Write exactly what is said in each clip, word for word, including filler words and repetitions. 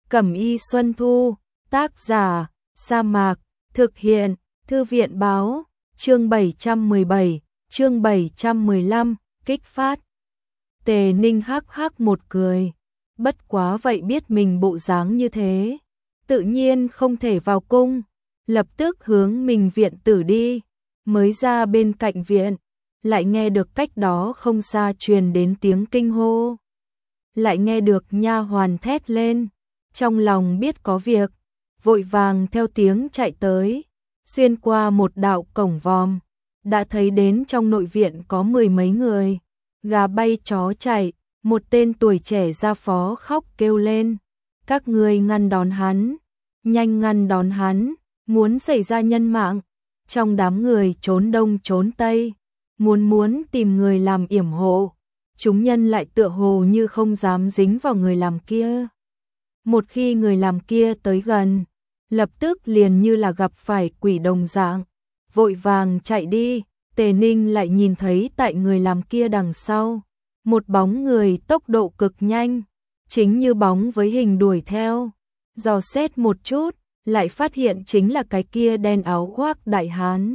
Cẩm y Xuân Thu, tác giả, Sa Mạc, thực hiện, Thư viện báo, chương bảy trăm mười bảy, chương bảy trăm mười lăm, kích phát. Tề Ninh hắc hắc một cười, bất quá vậy biết mình bộ dáng như thế, tự nhiên không thể vào cung, lập tức hướng mình viện tử đi, mới ra bên cạnh viện, lại nghe được cách đó không xa truyền đến tiếng kinh hô. Lại nghe được nha hoàn thét lên, trong lòng biết có việc, vội vàng theo tiếng chạy tới, xuyên qua một đạo cổng vòm, đã thấy đến trong nội viện có mười mấy người, gà bay chó chạy, một tên tuổi trẻ ra phó khóc kêu lên, các ngươi ngăn đón hắn, nhanh ngăn đón hắn, muốn xảy ra nhân mạng, trong đám người trốn đông trốn tây, muốn muốn tìm người làm yểm hộ, chúng nhân lại tựa hồ như không dám dính vào người làm kia. Một khi người làm kia tới gần, lập tức liền như là gặp phải quỷ đồng dạng, vội vàng chạy đi. Tề Ninh lại nhìn thấy tại người làm kia đằng sau, một bóng người tốc độ cực nhanh, chính như bóng với hình đuổi theo, dò xét một chút, lại phát hiện chính là cái kia đen áo khoác đại hán.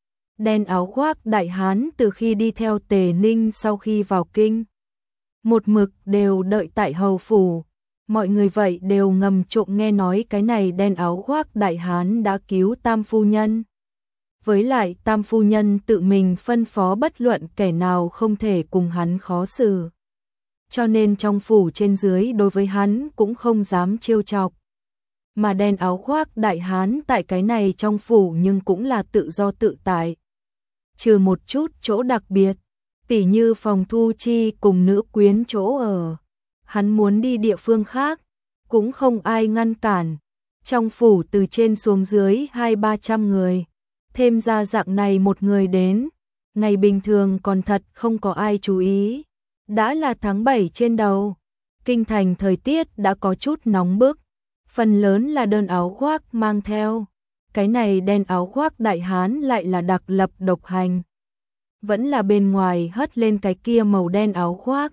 Đen áo khoác đại hán từ khi đi theo Tề Ninh sau khi vào kinh, một mực đều đợi tại hầu phủ, mọi người vậy đều ngầm trộm nghe nói cái này đen áo khoác đại hán đã cứu Tam phu nhân. Với lại Tam phu nhân tự mình phân phó bất luận kẻ nào không thể cùng hắn khó xử. Cho nên trong phủ trên dưới đối với hắn cũng không dám trêu chọc. Mà đen áo khoác đại hán tại cái này trong phủ nhưng cũng là tự do tự tại. Trừ một chút chỗ đặc biệt, tỉ như phòng thu chi cùng nữ quyến chỗ ở. Hắn muốn đi địa phương khác, cũng không ai ngăn cản. Trong phủ từ trên xuống dưới hai ba trăm người. Thêm ra dạng này một người đến, ngày bình thường còn thật không có ai chú ý. Đã là tháng bảy trên đầu, kinh thành thời tiết đã có chút nóng bức, phần lớn là đơn áo khoác mang theo. Cái này đen áo khoác đại hán lại là đặc lập độc hành. Vẫn là bên ngoài hất lên cái kia màu đen áo khoác.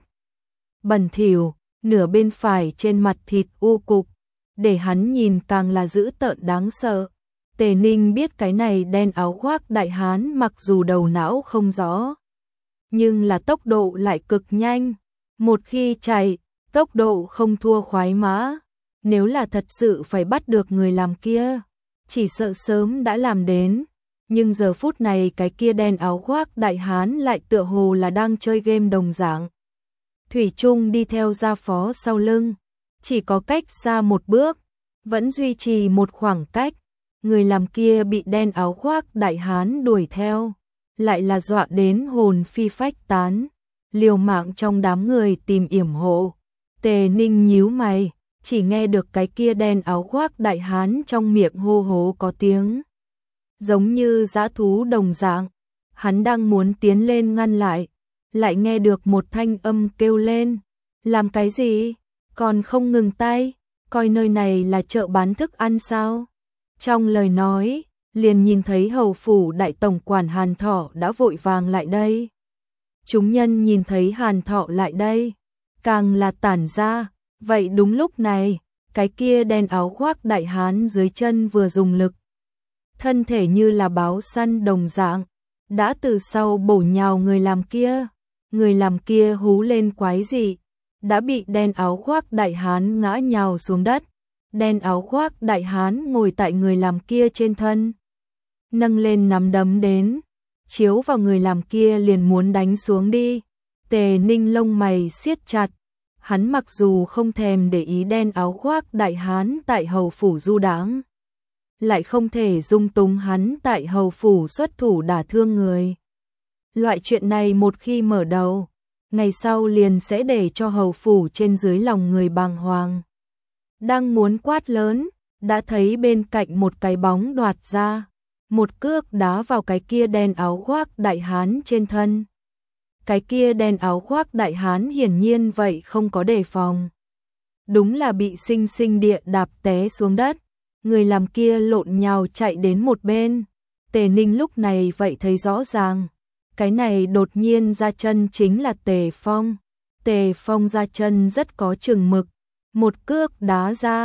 Bẩn thỉu, nửa bên phải trên mặt thịt u cục, để hắn nhìn càng là dữ tợn đáng sợ. Tề Ninh biết cái này đen áo khoác đại hán mặc dù đầu não không rõ, nhưng là tốc độ lại cực nhanh. Một khi chạy, tốc độ không thua khoái mã. Nếu là thật sự phải bắt được người làm kia, chỉ sợ sớm đã làm đến. Nhưng giờ phút này cái kia đen áo khoác đại hán lại tựa hồ là đang chơi game đồng dạng. Thủy chung đi theo gia phó sau lưng, chỉ có cách xa một bước, vẫn duy trì một khoảng cách. Người làm kia bị đen áo khoác đại hán đuổi theo, lại là dọa đến hồn phi phách tán, liều mạng trong đám người tìm yểm hộ. Tề Ninh nhíu mày, chỉ nghe được cái kia đen áo khoác đại hán trong miệng hô hố có tiếng, giống như dã thú đồng dạng. Hắn đang muốn tiến lên ngăn lại, lại nghe được một thanh âm kêu lên, làm cái gì, còn không ngừng tay, coi nơi này là chợ bán thức ăn sao? Trong lời nói, liền nhìn thấy hầu phủ đại tổng quản Hàn Thọ đã vội vàng lại đây. Chúng nhân nhìn thấy Hàn Thọ lại đây, càng là tản ra. Vậy đúng lúc này, cái kia đen áo khoác đại hán dưới chân vừa dùng lực, thân thể như là báo săn đồng dạng, đã từ sau bổ nhào người làm kia. Người làm kia hú lên quái dị, đã bị đen áo khoác đại hán ngã nhào xuống đất. Đen áo khoác đại hán ngồi tại người làm kia trên thân, nâng lên nắm đấm đến, chiếu vào người làm kia liền muốn đánh xuống đi. Tề Ninh lông mày siết chặt, hắn mặc dù không thèm để ý đen áo khoác đại hán tại hầu phủ du đãng, lại không thể dung túng hắn tại hầu phủ xuất thủ đả thương người. Loại chuyện này một khi mở đầu, ngày sau liền sẽ để cho hầu phủ trên dưới lòng người bàng hoàng. Đang muốn quát lớn, đã thấy bên cạnh một cái bóng đoạt ra, một cước đá vào cái kia đen áo khoác đại hán trên thân. Cái kia đen áo khoác đại hán hiển nhiên vậy không có đề phòng, đúng là bị sinh sinh địa đạp té xuống đất. Người làm kia lộn nhào chạy đến một bên. Tề Ninh lúc này vậy thấy rõ ràng, cái này đột nhiên ra chân chính là Tề Phong. Tề Phong ra chân rất có chừng mực, một cước đá ra,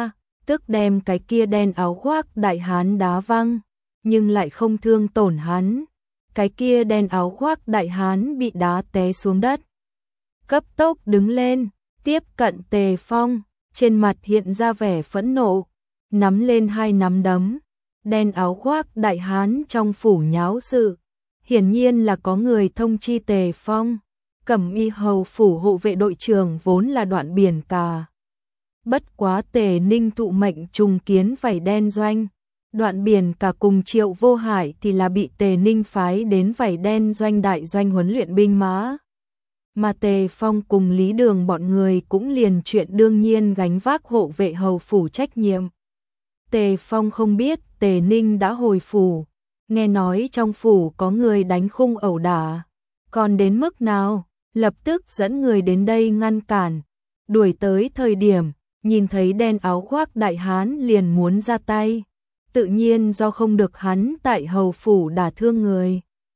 tức đem cái kia đen áo khoác đại hán đá văng, nhưng lại không thương tổn hắn. Cái kia đen áo khoác đại hán bị đá té xuống đất. Cấp tốc đứng lên, tiếp cận Tề Phong, trên mặt hiện ra vẻ phẫn nộ, nắm lên hai nắm đấm. Đen áo khoác đại hán trong phủ nháo sự, hiển nhiên là có người thông chi Tề Phong. Cẩm Y hầu phủ hộ vệ đội trưởng vốn là Đoạn Biển Cà. Bất quá Tề Ninh thụ mệnh trùng kiến vảy đen doanh. Đoạn Biển Cà cùng Triệu Vô Hải thì là bị Tề Ninh phái đến vảy đen doanh đại doanh huấn luyện binh mã. Mà Tề Phong cùng Lý Đường bọn người cũng liền chuyện đương nhiên gánh vác hộ vệ hầu phủ trách nhiệm. Tề Phong không biết Tề Ninh đã hồi phủ, nghe nói trong phủ có người đánh khung ẩu đả. Còn đến mức nào, lập tức dẫn người đến đây ngăn cản. Đuổi tới thời điểm, nhìn thấy đen áo khoác đại hán liền muốn ra tay. Tự nhiên do không được hắn tại hầu phủ đả thương người.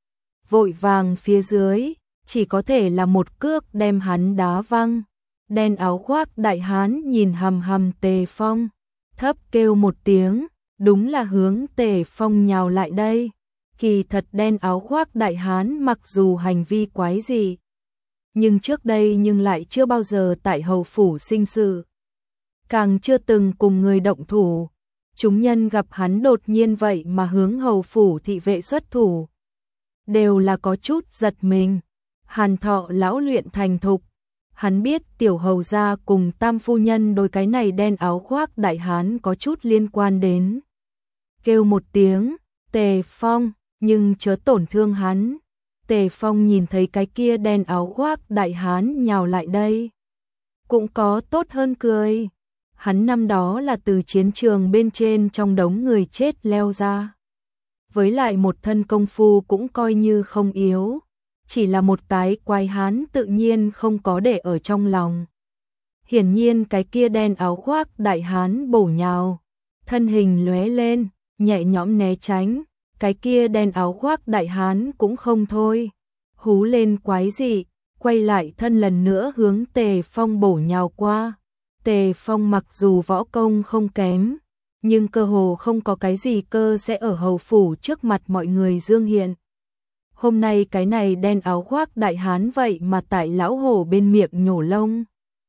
Vội vàng phía dưới, chỉ có thể là một cước đem hắn đá văng. Đen áo khoác đại hán nhìn hầm hầm Tề Phong, thấp kêu một tiếng, đúng là hướng Tề Phong nhào lại đây. Kỳ thật đen áo khoác đại hán mặc dù hành vi quái dị, nhưng trước đây nhưng lại chưa bao giờ tại hầu phủ sinh sự. Càng chưa từng cùng người động thủ. Chúng nhân gặp hắn đột nhiên vậy mà hướng hầu phủ thị vệ xuất thủ, đều là có chút giật mình. Hàn Thọ lão luyện thành thục, hắn biết tiểu hầu gia cùng tam phu nhân đôi cái này đen áo khoác đại hán có chút liên quan đến. Kêu một tiếng, Tề Phong, nhưng chớ tổn thương hắn. Tề Phong nhìn thấy cái kia đen áo khoác đại hán nhào lại đây, cũng có tốt hơn cười. Hắn năm đó là từ chiến trường bên trên trong đống người chết leo ra. Với lại một thân công phu cũng coi như không yếu. Chỉ là một cái quái hán tự nhiên không có để ở trong lòng. Hiển nhiên cái kia đen áo khoác đại hán bổ nhào. Thân hình lóe lên, nhẹ nhõm né tránh. Cái kia đen áo khoác đại hán cũng không thôi. Hú lên quái dị, quay lại thân lần nữa hướng Tề Phong bổ nhào qua. Tề Phong mặc dù võ công không kém, nhưng cơ hồ không có cái gì cơ sẽ ở hầu phủ trước mặt mọi người dương hiện. Hôm nay cái này đen áo khoác đại hán vậy mà tại lão hổ bên miệng nhổ lông.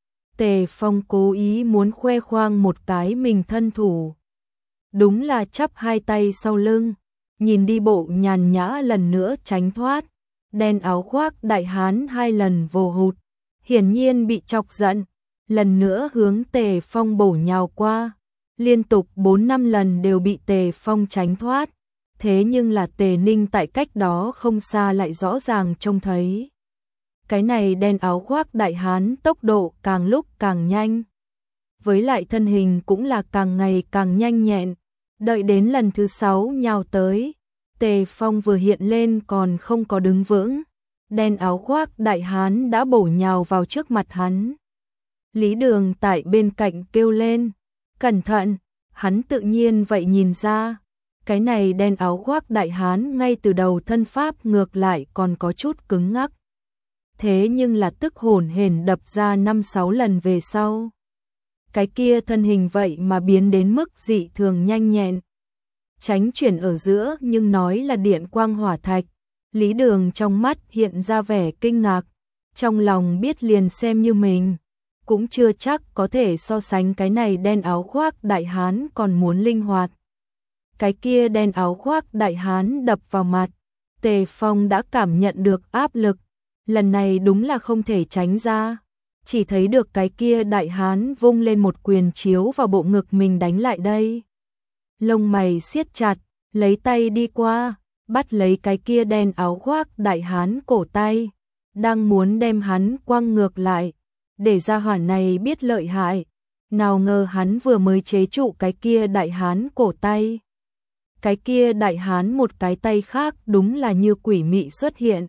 Tề Phong cố ý muốn khoe khoang một cái mình thân thủ. Đúng là chắp hai tay sau lưng, nhìn đi bộ nhàn nhã lần nữa tránh thoát. Đen áo khoác đại hán hai lần vồ hụt, hiển nhiên bị chọc giận. Lần nữa hướng Tề Phong bổ nhào qua, liên tục bốn năm lần đều bị Tề Phong tránh thoát. Thế nhưng là Tề Ninh tại cách đó không xa lại rõ ràng trông thấy. Cái này đen áo khoác đại hán tốc độ càng lúc càng nhanh. Với lại thân hình cũng là càng ngày càng nhanh nhẹn. Đợi đến lần thứ sáu nhào tới, Tề Phong vừa hiện lên còn không có đứng vững. Đen áo khoác đại hán đã bổ nhào vào trước mặt hắn. Lý Đường tại bên cạnh kêu lên, cẩn thận, hắn tự nhiên vậy nhìn ra. Cái này đen áo khoác đại hán ngay từ đầu thân pháp ngược lại còn có chút cứng ngắc. Thế nhưng là tức hồn hển đập ra năm sáu lần về sau. Cái kia thân hình vậy mà biến đến mức dị thường nhanh nhẹn. Tránh chuyển ở giữa nhưng nói là điện quang hỏa thạch. Lý Đường trong mắt hiện ra vẻ kinh ngạc. Trong lòng biết liền xem như mình cũng chưa chắc có thể so sánh cái này đen áo khoác đại hán còn muốn linh hoạt. Cái kia đen áo khoác đại hán đập vào mặt, Tề Phong đã cảm nhận được áp lực, lần này đúng là không thể tránh ra, chỉ thấy được cái kia đại hán vung lên một quyền chiếu vào bộ ngực mình đánh lại đây. Lông mày siết chặt, lấy tay đi qua, bắt lấy cái kia đen áo khoác đại hán cổ tay, đang muốn đem hắn quăng ngược lại, để ra hỏa này biết lợi hại. Nào ngờ hắn vừa mới chế trụ cái kia đại hán cổ tay. Cái kia đại hán một cái tay khác đúng là như quỷ mị xuất hiện.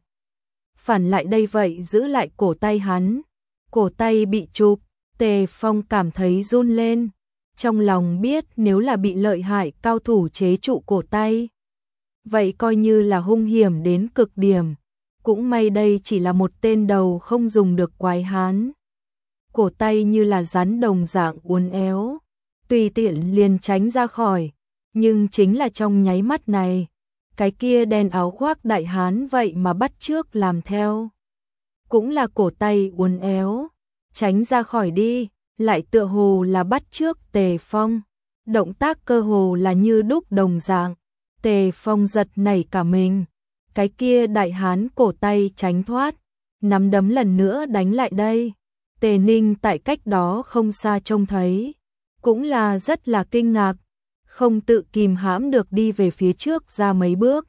Phản lại đây vậy giữ lại cổ tay hắn. Cổ tay bị chụp, Tề Phong cảm thấy run lên. Trong lòng biết nếu là bị lợi hại cao thủ chế trụ cổ tay, vậy coi như là hung hiểm đến cực điểm. Cũng may đây chỉ là một tên đầu không dùng được quái hán. Cổ tay như là rắn đồng dạng uốn éo. tùy tiện liền tránh ra khỏi, nhưng chính là trong nháy mắt này, cái kia đen áo khoác đại hán vậy mà bắt chước làm theo. Cũng là cổ tay uốn éo, tránh ra khỏi đi, lại tựa hồ là bắt chước Tề Phong. Động tác cơ hồ là như đúc đồng dạng, Tề Phong giật nảy cả mình. Cái kia đại hán cổ tay tránh thoát, nắm đấm lần nữa đánh lại đây. Tề Ninh tại cách đó không xa trông thấy, cũng là rất là kinh ngạc, không tự kìm hãm được đi về phía trước ra mấy bước.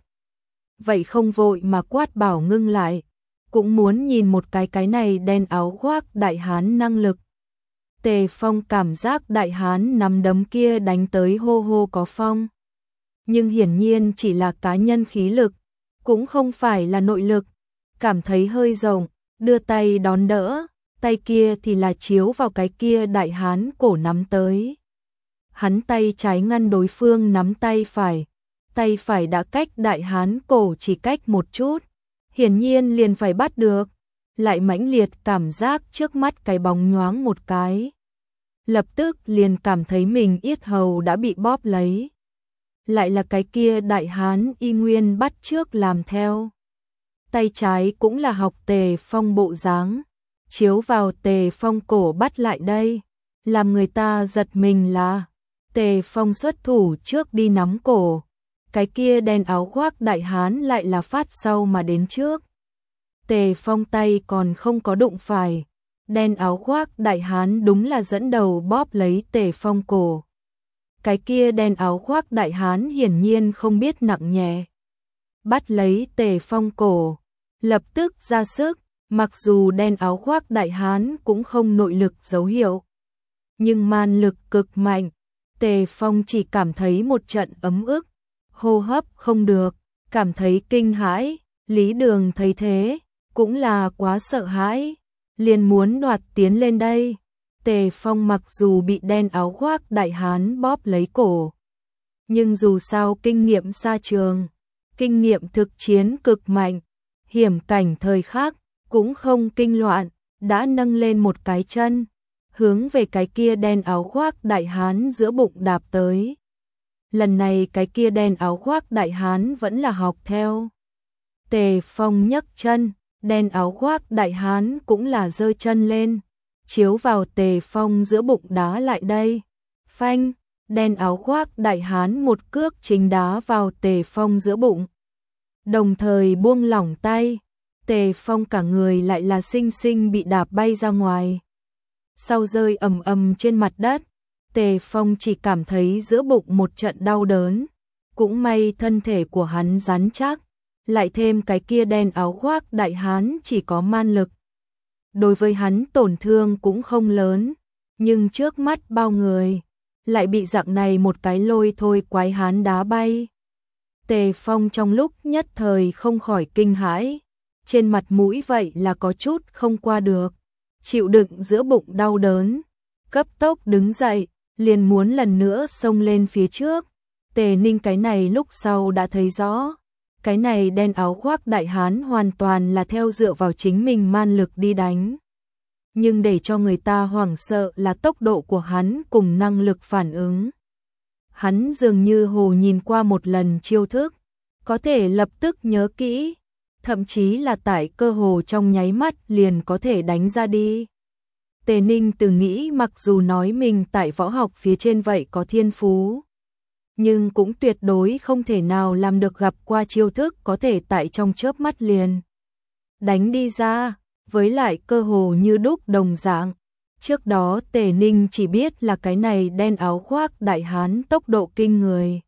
Vậy không vội mà quát bảo ngưng lại, cũng muốn nhìn một cái cái này đen áo khoác đại hán năng lực. Tề Phong cảm giác đại hán nắm đấm kia đánh tới hô hô có phong. Nhưng hiển nhiên chỉ là cá nhân khí lực, cũng không phải là nội lực, cảm thấy hơi rộng, đưa tay đón đỡ, tay kia thì là chiếu vào cái kia đại hán cổ nắm tới. Hắn tay trái ngăn đối phương nắm tay phải, tay phải đã cách đại hán cổ chỉ cách một chút, hiển nhiên liền phải bắt được, lại mãnh liệt cảm giác trước mắt cái bóng nhoáng một cái. Lập tức liền cảm thấy mình yết hầu đã bị bóp lấy. Lại là cái kia đại hán y nguyên bắt chước làm theo. Tay trái cũng là học Tề Phong bộ dáng, chiếu vào Tề Phong cổ bắt lại đây, làm người ta giật mình là Tề Phong xuất thủ trước đi nắm cổ, cái kia đen áo khoác đại hán lại là phát sau mà đến trước. Tề Phong tay còn không có đụng phải, đen áo khoác đại hán đúng là dẫn đầu bóp lấy Tề Phong cổ. Cái kia đen áo khoác đại hán hiển nhiên không biết nặng nhẹ, bắt lấy Tề Phong cổ, lập tức ra sức, mặc dù đen áo khoác đại hán cũng không nội lực dấu hiệu, nhưng man lực cực mạnh. Tề Phong chỉ cảm thấy một trận ấm ức, hô hấp không được, cảm thấy kinh hãi. Lý Đường thấy thế, cũng là quá sợ hãi, liền muốn đoạt tiến lên đây. Tề Phong mặc dù bị đen áo khoác đại hán bóp lấy cổ, nhưng dù sao kinh nghiệm xa trường, kinh nghiệm thực chiến cực mạnh, hiểm cảnh thời khắc cũng không kinh loạn, đã nâng lên một cái chân, hướng về cái kia đen áo khoác đại hán giữa bụng đạp tới. Lần này cái kia đen áo khoác đại hán vẫn là học theo. Tề Phong nhấc chân, đen áo khoác đại hán cũng là giơ chân lên, chiếu vào Tề Phong giữa bụng đá lại đây. Phanh, đen áo khoác đại hán một cước chính đá vào Tề Phong giữa bụng. Đồng thời buông lỏng tay, Tề Phong cả người lại là xinh xinh bị đạp bay ra ngoài. Sau rơi ầm ầm trên mặt đất, Tề Phong chỉ cảm thấy giữa bụng một trận đau đớn, cũng may thân thể của hắn rắn chắc, lại thêm cái kia đen áo khoác đại hán chỉ có man lực. Đối với hắn tổn thương cũng không lớn, nhưng trước mắt bao người, lại bị dạng này một cái lôi thôi quái hán đá bay. Tề Phong trong lúc nhất thời không khỏi kinh hãi, trên mặt mũi vậy là có chút không qua được, chịu đựng giữa bụng đau đớn, cấp tốc đứng dậy, liền muốn lần nữa xông lên phía trước. Tề Ninh cái này lúc sau đã thấy rõ, cái này đen áo khoác đại hán hoàn toàn là theo dựa vào chính mình man lực đi đánh. Nhưng để cho người ta hoảng sợ là tốc độ của hắn cùng năng lực phản ứng. Hắn dường như hồ nhìn qua một lần chiêu thức, có thể lập tức nhớ kỹ, thậm chí là tại cơ hồ trong nháy mắt liền có thể đánh ra đi. Tề Ninh từng nghĩ mặc dù nói mình tại võ học phía trên vậy có thiên phú, nhưng cũng tuyệt đối không thể nào làm được gặp qua chiêu thức có thể tại trong chớp mắt liền đánh đi ra, với lại cơ hồ như đúc đồng dạng. Trước đó Tề Ninh chỉ biết là cái này đen áo khoác đại hán tốc độ kinh người,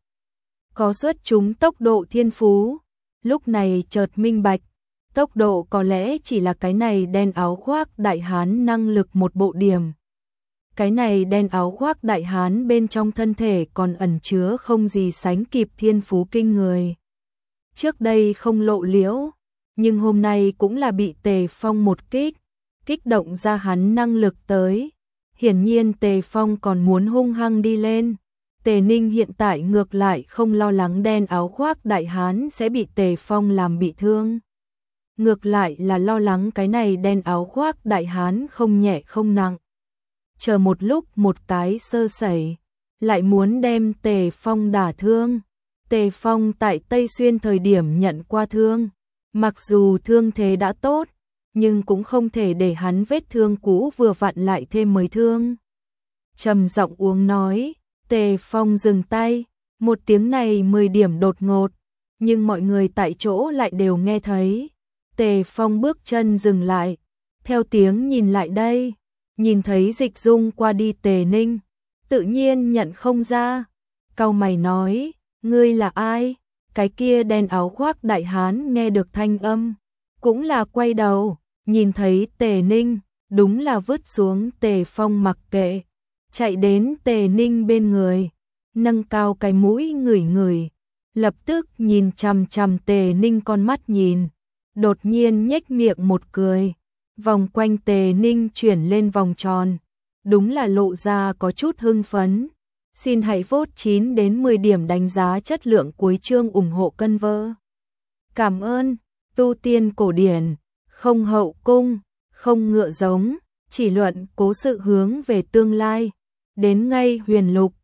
có xuất chúng tốc độ thiên phú, lúc này chợt minh bạch, tốc độ có lẽ chỉ là cái này đen áo khoác đại hán năng lực một bộ điểm. Cái này đen áo khoác đại hán bên trong thân thể còn ẩn chứa không gì sánh kịp thiên phú kinh người. Trước đây không lộ liễu, nhưng hôm nay cũng là bị Tề Phong một kích, kích động ra hắn năng lực tới. Hiển nhiên Tề Phong còn muốn hung hăng đi lên. Tề Ninh hiện tại ngược lại không lo lắng đen áo khoác đại hán sẽ bị Tề Phong làm bị thương. Ngược lại là lo lắng cái này đen áo khoác đại hán không nhẹ không nặng. Chờ một lúc một cái sơ sẩy, lại muốn đem Tề Phong đả thương. Tề Phong tại Tây Xuyên thời điểm nhận qua thương, mặc dù thương thế đã tốt, nhưng cũng không thể để hắn vết thương cũ vừa vặn lại thêm mới thương. Trầm giọng uống nói, Tề Phong dừng tay, một tiếng này mười điểm đột ngột, nhưng mọi người tại chỗ lại đều nghe thấy. Tề Phong bước chân dừng lại, theo tiếng nhìn lại đây, nhìn thấy Dịch Dung qua đi Tề Ninh, tự nhiên nhận không ra, cau mày nói, ngươi là ai? Cái kia đen áo khoác đại hán nghe được thanh âm, cũng là quay đầu, nhìn thấy Tề Ninh, đúng là vứt xuống Tề Phong mặc kệ, chạy đến Tề Ninh bên người, nâng cao cái mũi ngửi ngửi, lập tức nhìn chằm chằm Tề Ninh con mắt nhìn, đột nhiên nhếch miệng một cười, vòng quanh Tề Ninh chuyển lên vòng tròn, đúng là lộ ra có chút hưng phấn. Xin hãy vote chín đến mười điểm đánh giá chất lượng cuối chương ủng hộ cân vơ. Cảm ơn, tu tiên cổ điển, không hậu cung, không ngựa giống, chỉ luận cố sự hướng về tương lai, đến ngay huyền lục.